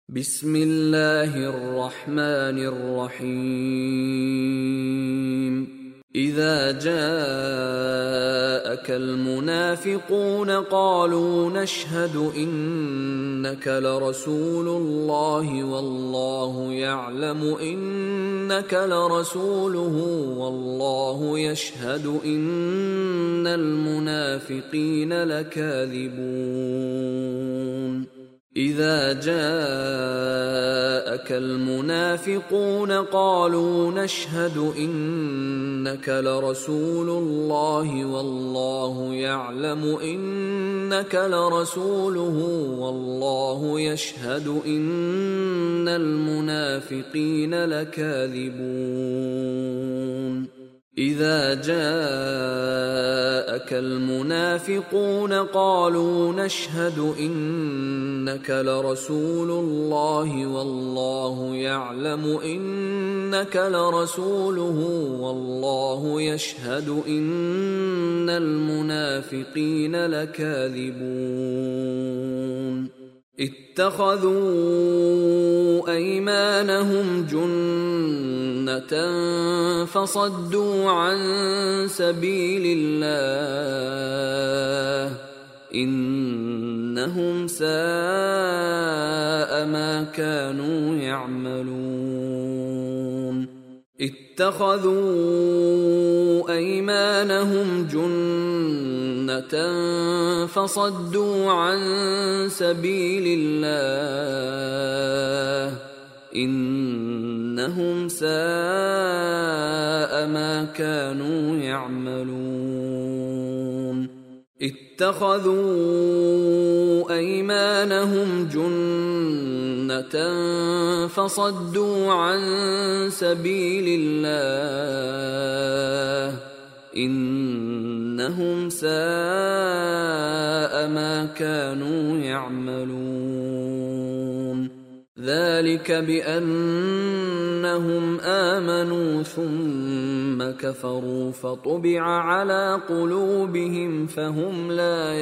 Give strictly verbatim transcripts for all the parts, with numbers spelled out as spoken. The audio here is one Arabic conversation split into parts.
بسم الله الرحمن الرحيم إذا جاءك المنافقون قالوا نشهد إنك لرسول الله والله يعلم إنك لرسوله والله يشهد إن المنافقين لكاذبون إذا جاءك المنافقون قالوا نشهد إنك لرسول الله والله يعلم إنك لرسوله والله يشهد إن المنافقين لكاذبون إذا جاءك المنافقون قالوا نشهد إنك لرسول الله والله يعلم إنك لرسوله والله يشهد إن المنافقين لكاذبون اتخذوا أيمانهم جنة فصدوا عن سبيل الله إنهم ساء ما كانوا يعملون اتخذوا أيمانهم جنة فصدوا عن سبيل الله إنهم ساء ما كانوا يعملون اتخذوا أيمانهم جنة فصدوا عن سبيل الله إنهم ساء ما كانوا يعملون ذلك بأنهم آمنوا ثم كفروا فطبع على قلوبهم فهم لا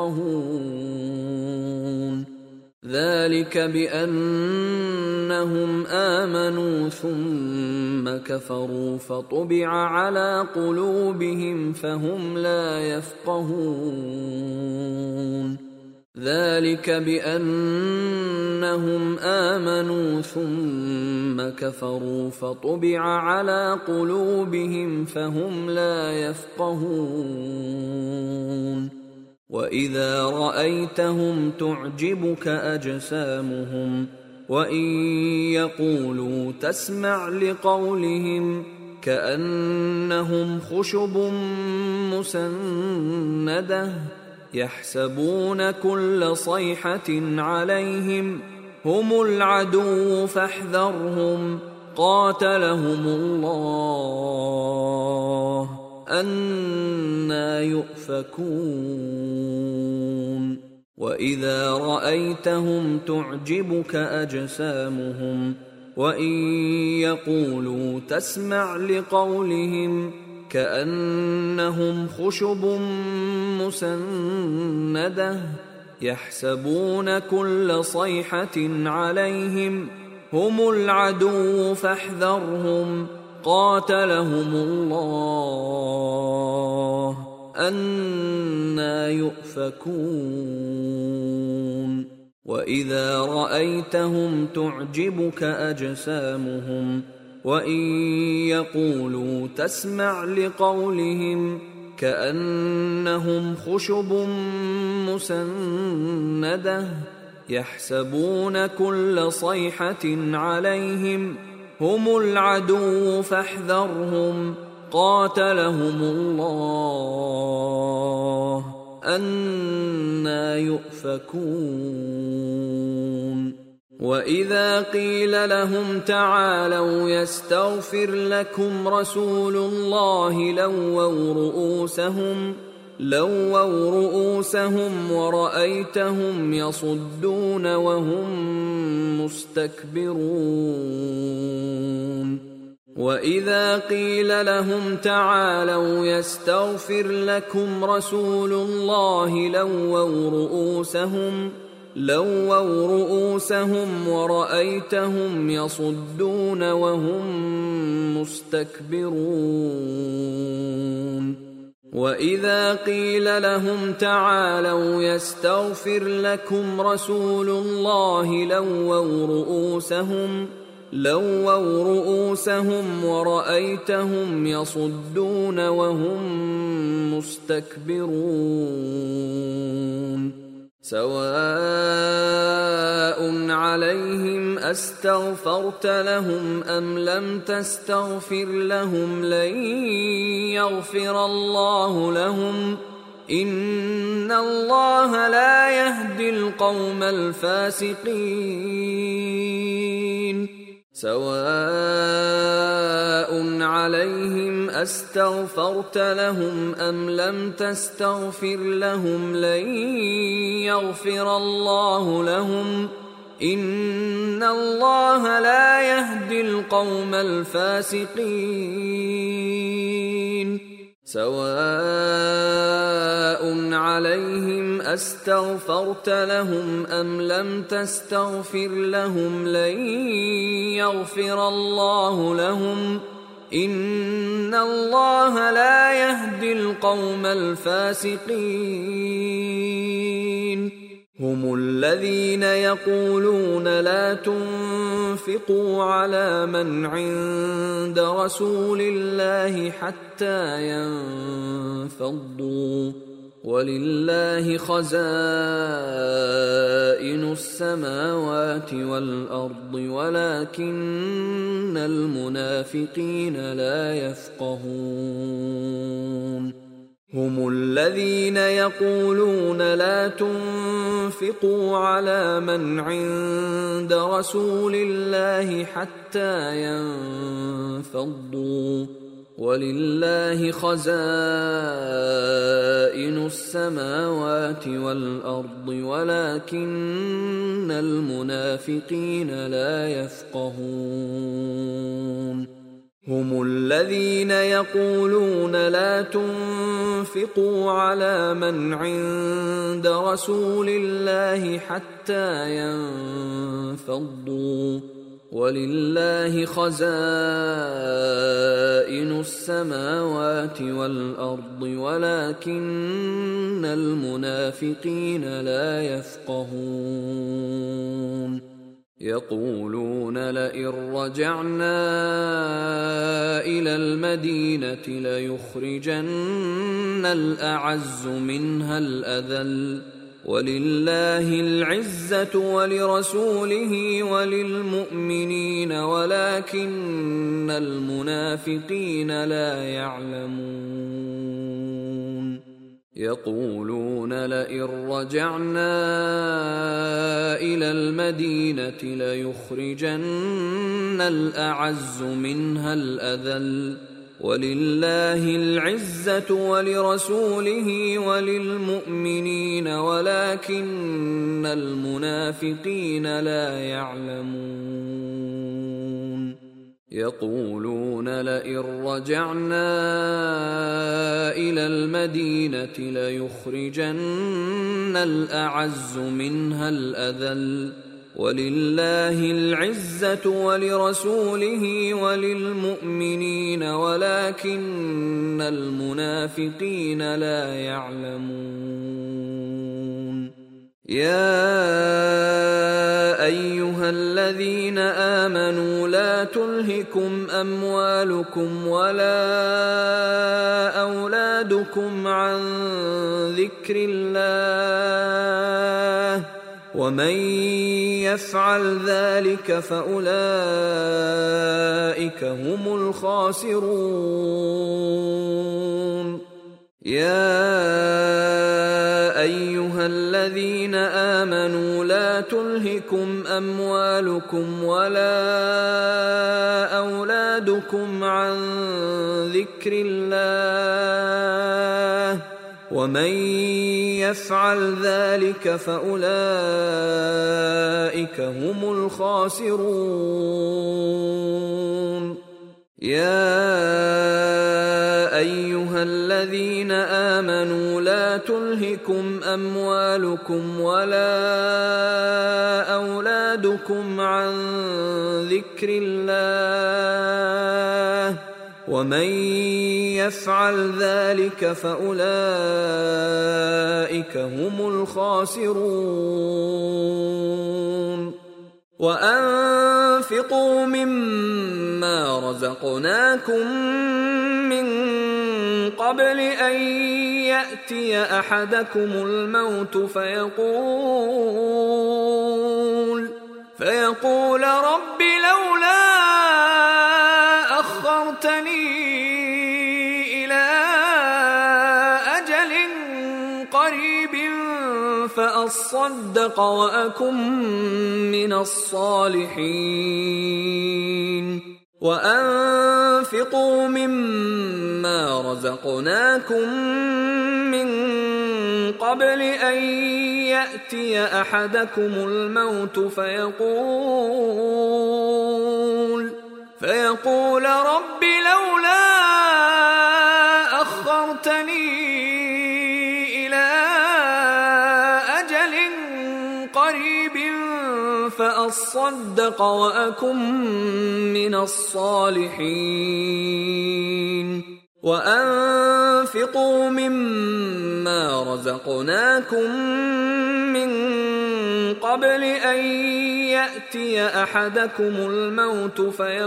يفقهون ذلك بأنهم آمنوا ثم كفروا فطبع على قلوبهم فهم لا يفقهون ذلك بأنهم آمنوا ثم كفروا فطبع على قلوبهم فهم لا يفقهون وإذا رأيتهم تعجبك أجسامهم وإن يقولوا تسمع لقولهم كأنهم خشب مسندة يحسبون كل صيحة عليهم هم العدو فاحذرهم قاتلهم الله أنى يؤفكون وإذا رأيتهم تعجبك أجسامهم وإن يقولوا تسمع لقولهم كأنهم خشب مسندة يحسبون كل صيحة عليهم هم العدو فاحذرهم قاتلهم الله أنى يؤفكون وإذا رأيتهم تعجبك أجسامهم وإن يقولوا تسمع لقولهم كأنهم خشب مسندة يحسبون كل صيحة عليهم هم العدو فاحذرهم قاتلهم الله أنى يؤفكون وإذا قيل لهم تعالوا يستغفر لكم رسول الله لووا رؤوسهم لووا رؤوسهم ورأيتهم يصدون وهم مستكبرون وإذا قيل لهم تعالوا يستغفر لكم رسول الله لووا رؤوسهم لووا رؤوسهم ورأيتهم يصدون وهم مستكبرون وإذا قيل لهم تعالوا يستغفر لكم رسول الله لووا رؤوسهم لووا رؤوسهم ورأيتهم يصدون وهم مستكبرون سواء عليهم أستغفرت لهم أم لم تستغفر لهم لن يغفر الله لهم إن الله لا يهدي القوم الفاسقين سواء عليهم أستغفرت لهم أم لم تستغفر لهم لن يغفر الله لهم إن الله لا يهدي القوم الفاسقين سواء عليهم أستغفرت لهم أم لم تستغفر لهم لن يغفر الله لهم إن الله لا يهدي القوم الفاسقين هم الذين يقولون لا تنفقوا على من عند رسول الله حتى ينفضوا ولله خزائن السماوات والأرض ولكن المنافقين لا يفقهون هم الذين يقولون لا تنفقوا على من عند رسول الله حتى ينفضوا ولله خزائن السماوات والأرض ولكن المنافقين لا يفقهون هم الذين يقولون لا تنفقوا على من عند رسول الله حتى ينفضوا ولله خزائن السماوات والأرض ولكن المنافقين لا يفقهون يقولون لئن رجعنا إلى المدينة ليخرجن الأعز منها الأذل ولله العزة ولرسوله وللمؤمنين ولكن المنافقين لا يعلمون يقولون لئن رجعنا إلى المدينة ليخرجن الأعز منها الأذل ولله العزة ولرسوله وللمؤمنين ولكن المنافقين لا يعلمون يقولون لئن رجعنا إلى المدينة ليخرجن الأعز منها الأذل ولله العزة ولرسوله وللمؤمنين ولكن المنافقين لا يعلمون يا أيها الذين آمنوا لا تلهكم أموالكم ولا أولادكم عن ذكر الله ومن يفعل ذلك فأولئك هم الخاسرون يا أيها الذين آمنوا لا تلهكم أموالكم ولا أولادكم عن ذكر الله ومن يفعل ذلك فأولئك هم الخاسرون يا أيها الذين آمنوا لا تلهكم أموالكم ولا أولادكم عن ذكر الله ومن يفعل ذلك فأولئك هم الخاسرون. وأنفقوا مما رزقناكم من قبل أن يأتي أحدكم الموت فيقول فيقول رب لولا أخرتني إلى أجل قريب فأصدق وأكن من الصالحين. وأنفقوا مما رزقناكم من قبل أن يأتي أحدكم الموت فيقول فيقول رب لولا أخرتني إلى أجل قريب فأصدق وأكن من الصالحين. وأنفقوا مما رزقناكم من قبل أن يأتي أحدكم الموت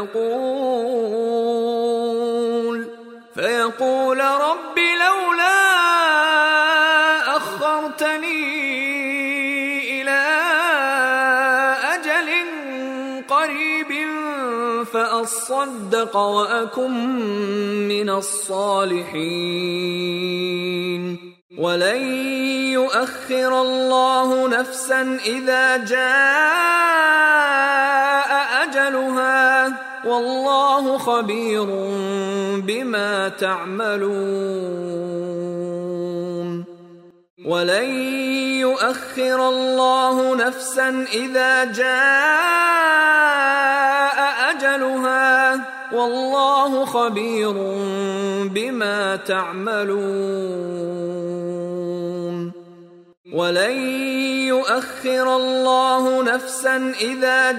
فيقول فيقول رب لولا أخرتني إلى أجل قريب فأصدق وأكن من الصالحين. ولن يؤخر الله نفسا إذا جاء أجلها والله خبير بما تعملون. ولن يؤخر الله نفسا إذا جاء أجلها والله خبير بما تعملون. ولن يؤخر الله نفسا إذا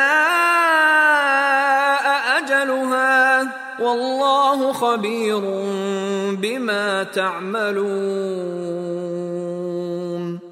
جاء أجلها والله خبير بما تعملون.